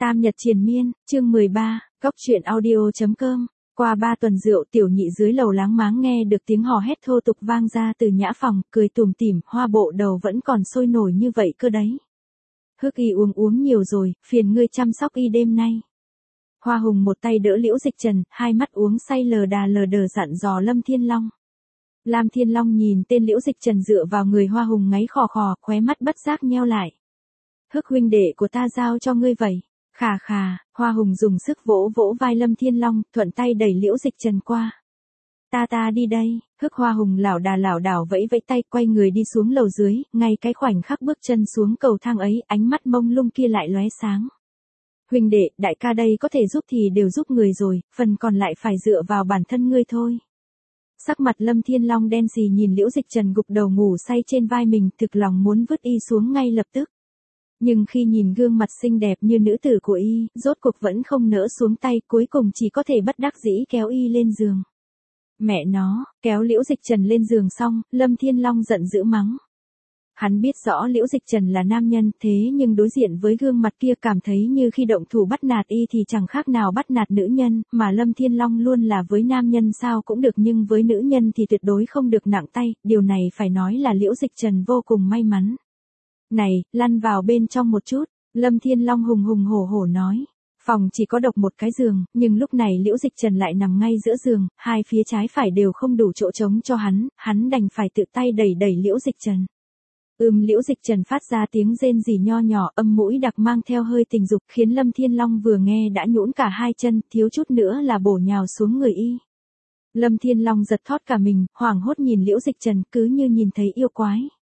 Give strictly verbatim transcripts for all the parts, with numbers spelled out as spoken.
Tam Nhật Triền Miên, chương mười ba, Cốc truyện audio.com. Qua ba tuần rượu, tiểu nhị dưới lầu láng máng nghe được tiếng hò hét thô tục vang ra từ nhã phòng, cười tủm tỉm, hoa bộ đầu vẫn còn sôi nổi như vậy cơ đấy. Hức y uống uống nhiều rồi, phiền ngươi chăm sóc y đêm nay. Hoa Hùng một tay đỡ Liễu Dịch Trần, hai mắt uống say lờ đà lờ đờ dặn dò Lâm Thiên Long. Lam Thiên Long nhìn tên Liễu Dịch Trần dựa vào người Hoa Hùng ngáy khò khò, khóe mắt bất giác nheo lại. Hức huynh đệ của ta giao cho ngươi vậy. Khà khà, Hoa Hùng dùng sức vỗ vỗ vai Lâm Thiên Long, thuận tay đẩy Liễu Dịch Trần qua. Ta ta đi đây, Hức Hoa Hùng lảo đà lảo đảo vẫy vẫy tay quay người đi xuống lầu dưới, ngay cái khoảnh khắc bước chân xuống cầu thang ấy, ánh mắt mông lung kia lại lóe sáng. Huynh đệ, đại ca đây có thể giúp thì đều giúp người rồi, phần còn lại phải dựa vào bản thân ngươi thôi. Sắc mặt Lâm Thiên Long đen xì nhìn Liễu Dịch Trần gục đầu ngủ say trên vai mình, thực lòng muốn vứt y xuống ngay lập tức. Nhưng khi nhìn gương mặt xinh đẹp như nữ tử của y, rốt cuộc vẫn không nỡ xuống tay, cuối cùng chỉ có thể bất đắc dĩ kéo y lên giường. Mẹ nó, kéo Liễu Dịch Trần lên giường xong, Lâm Thiên Long giận dữ mắng. Hắn biết rõ Liễu Dịch Trần là nam nhân, thế nhưng đối diện với gương mặt kia cảm thấy như khi động thủ bắt nạt y thì chẳng khác nào bắt nạt nữ nhân, mà Lâm Thiên Long luôn là với nam nhân sao cũng được nhưng với nữ nhân thì tuyệt đối không được nặng tay, điều này phải nói là Liễu Dịch Trần vô cùng may mắn. Này, lăn vào bên trong một chút, Lâm Thiên Long hùng hùng hổ hổ nói. Phòng chỉ có độc một cái giường, nhưng lúc này Liễu Dịch Trần lại nằm ngay giữa giường, hai phía trái phải đều không đủ chỗ trống cho hắn, hắn đành phải tự tay đẩy đẩy Liễu Dịch Trần. Ừm Liễu Dịch Trần phát ra tiếng rên rỉ nho nhỏ, âm mũi đặc mang theo hơi tình dục, khiến Lâm Thiên Long vừa nghe đã nhũn cả hai chân, thiếu chút nữa là bổ nhào xuống người y. Lâm Thiên Long giật thót cả mình, hoảng hốt nhìn Liễu Dịch Trần cứ như nhìn thấy yêu quái.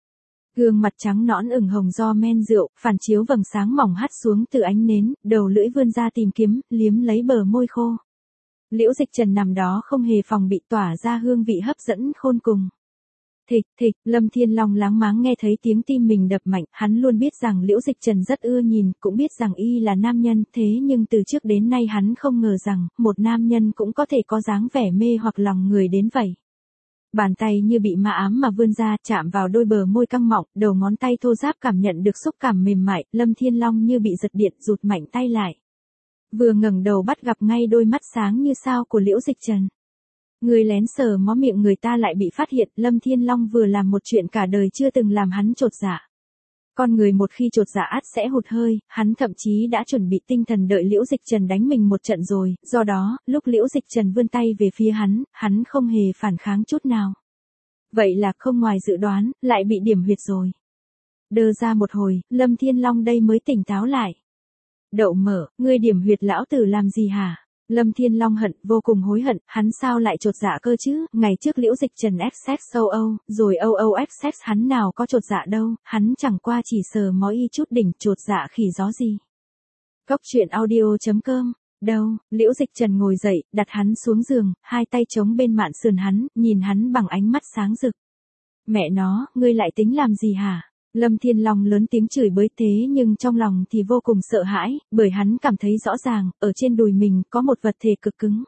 Gương mặt trắng nõn ửng hồng do men rượu, phản chiếu vầng sáng mỏng hắt xuống từ ánh nến, đầu lưỡi vươn ra tìm kiếm, liếm lấy bờ môi khô. Liễu Dịch Trần nằm đó không hề phòng bị, tỏa ra hương vị hấp dẫn khôn cùng. Thịch thịch, Lâm Thiên Long láng máng nghe thấy tiếng tim mình đập mạnh, hắn luôn biết rằng Liễu Dịch Trần rất ưa nhìn, cũng biết rằng y là nam nhân, thế nhưng từ trước đến nay hắn không ngờ rằng, một nam nhân cũng có thể có dáng vẻ mê hoặc lòng người đến vậy. Bàn tay như bị ma ám mà vươn ra, chạm vào đôi bờ môi căng mọng, đầu ngón tay thô ráp cảm nhận được xúc cảm mềm mại, Lâm Thiên Long như bị giật điện, rụt mạnh tay lại. Vừa ngẩng đầu bắt gặp ngay đôi mắt sáng như sao của Liễu Dịch Trần. Người lén sờ mó miệng người ta lại bị phát hiện, Lâm Thiên Long vừa làm một chuyện cả đời chưa từng làm hắn chột dạ. Con người một khi chột dạ ắt sẽ hụt hơi, hắn thậm chí đã chuẩn bị tinh thần đợi Liễu Dịch Trần đánh mình một trận rồi, do đó, lúc Liễu Dịch Trần vươn tay về phía hắn, hắn không hề phản kháng chút nào. Vậy là không ngoài dự đoán, lại bị điểm huyệt rồi. Đơ ra một hồi, Lâm Thiên Long đây mới tỉnh táo lại. Đậu mở, ngươi điểm huyệt lão tử làm gì hả? Lâm Thiên Long hận, vô cùng hối hận, hắn sao lại chột dạ cơ chứ, ngày trước Liễu Dịch Trần ép sex âu âu, rồi âu âu ép sex hắn nào có chột dạ đâu, hắn chẳng qua chỉ sờ mó y chút đỉnh, chột dạ khỉ gió gì. Cốc truyện audio.com, đâu, Liễu Dịch Trần ngồi dậy, đặt hắn xuống giường, hai tay chống bên mạn sườn hắn, nhìn hắn bằng ánh mắt sáng rực. Mẹ nó, ngươi lại tính làm gì hả? Lâm Thiên Long lớn tiếng chửi bới thế nhưng trong lòng thì vô cùng sợ hãi, bởi hắn cảm thấy rõ ràng, ở trên đùi mình có một vật thể cực cứng.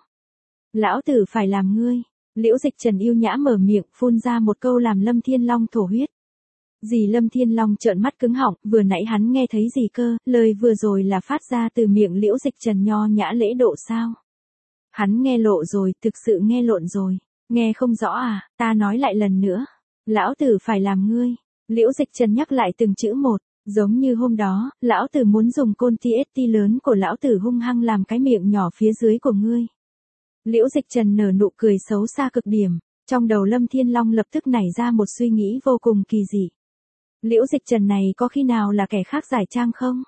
Lão tử phải làm ngươi. Liễu Dịch Trần yêu nhã mở miệng, phun ra một câu làm Lâm Thiên Long thổ huyết. Dì Lâm Thiên Long trợn mắt cứng họng, vừa nãy hắn nghe thấy gì cơ, lời vừa rồi là phát ra từ miệng Liễu Dịch Trần nho nhã lễ độ sao? Hắn nghe lộ rồi, thực sự nghe lộn rồi. Nghe không rõ à, ta nói lại lần nữa. Lão tử phải làm ngươi. Liễu Dịch Trần nhắc lại từng chữ một, giống như hôm đó, lão tử muốn dùng côn ti ét ti lớn của lão tử hung hăng làm cái miệng nhỏ phía dưới của ngươi. Liễu Dịch Trần nở nụ cười xấu xa cực điểm, trong đầu Lâm Thiên Long lập tức nảy ra một suy nghĩ vô cùng kỳ dị. Liễu Dịch Trần này có khi nào là kẻ khác giải trang không?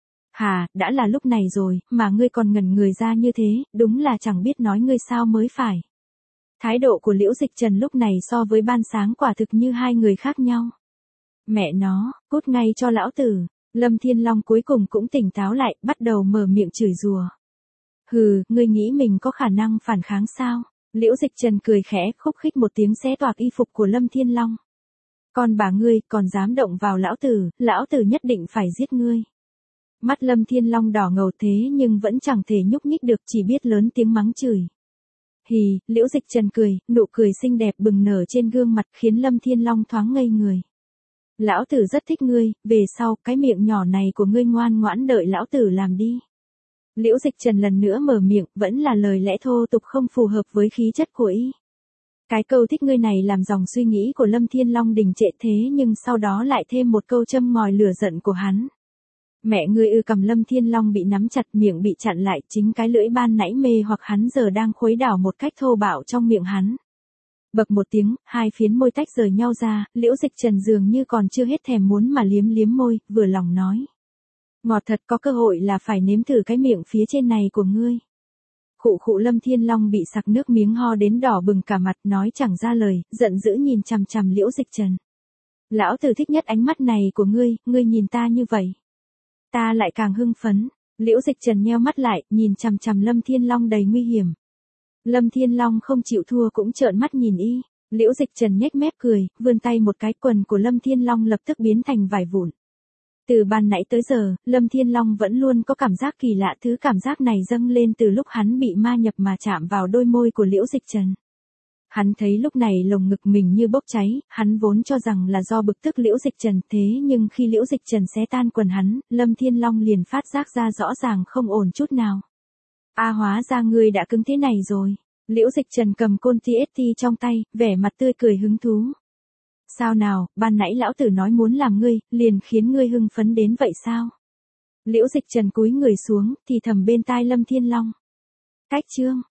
Hà, đã là lúc này rồi, mà ngươi còn ngẩn người ra như thế, đúng là chẳng biết nói ngươi sao mới phải. Thái độ của Liễu Dịch Trần lúc này so với ban sáng quả thực như hai người khác nhau. Mẹ nó, cút ngay cho lão tử. Lâm Thiên Long cuối cùng cũng tỉnh táo lại, bắt đầu mở miệng chửi rủa. Hừ, ngươi nghĩ mình có khả năng phản kháng sao? Liễu Dịch Trần cười khẽ, khúc khích một tiếng xé toạc y phục của Lâm Thiên Long. Còn bà ngươi, còn dám động vào lão tử, lão tử nhất định phải giết ngươi. Mắt Lâm Thiên Long đỏ ngầu thế nhưng vẫn chẳng thể nhúc nhích được, chỉ biết lớn tiếng mắng chửi. Hì, Liễu Dịch Trần cười, nụ cười xinh đẹp bừng nở trên gương mặt khiến Lâm Thiên Long thoáng ngây người. Lão tử rất thích ngươi, về sau, cái miệng nhỏ này của ngươi ngoan ngoãn đợi lão tử làm đi. Liễu Dịch Trần lần nữa mở miệng, vẫn là lời lẽ thô tục không phù hợp với khí chất của y. Cái câu thích ngươi này làm dòng suy nghĩ của Lâm Thiên Long đình trệ thế nhưng sau đó lại thêm một câu châm ngòi lửa giận của hắn. Mẹ ngươi ư, cầm Lâm Thiên Long bị nắm chặt, miệng bị chặn lại, chính cái lưỡi ban nãy mê hoặc hắn giờ đang khuấy đảo một cách thô bạo trong miệng hắn. Bập một tiếng, hai phiến môi tách rời nhau ra, Liễu Dịch Trần dường như còn chưa hết thèm muốn mà liếm liếm môi, vừa lòng nói. Ngọt thật, có cơ hội là phải nếm thử cái miệng phía trên này của ngươi. Khụ khụ, Lâm Thiên Long bị sặc nước miếng ho đến đỏ bừng cả mặt, nói chẳng ra lời, giận dữ nhìn chằm chằm Liễu Dịch Trần. Lão tử thích nhất ánh mắt này của ngươi, ngươi nhìn ta như vậy. Ta lại càng hưng phấn. Liễu Dịch Trần nheo mắt lại, nhìn chằm chằm Lâm Thiên Long đầy nguy hiểm. Lâm Thiên Long không chịu thua cũng trợn mắt nhìn y. Liễu Dịch Trần nhếch mép cười, vươn tay một cái, quần của Lâm Thiên Long lập tức biến thành vải vụn. Từ ban nãy tới giờ, Lâm Thiên Long vẫn luôn có cảm giác kỳ lạ, thứ cảm giác này dâng lên từ lúc hắn bị ma nhập mà chạm vào đôi môi của Liễu Dịch Trần. Hắn thấy lúc này lồng ngực mình như bốc cháy, hắn vốn cho rằng là do bực tức Liễu Dịch Trần, thế nhưng khi Liễu Dịch Trần xé tan quần hắn, Lâm Thiên Long liền phát giác ra rõ ràng không ổn chút nào. A, hóa ra ngươi đã cứng thế này rồi. Liễu Dịch Trần cầm côn tê ét tê trong tay, vẻ mặt tươi cười hứng thú. Sao nào, ban nãy lão tử nói muốn làm ngươi, liền khiến ngươi hưng phấn đến vậy sao? Liễu Dịch Trần cúi người xuống, thì thầm bên tai Lâm Thiên Long. Cách chương.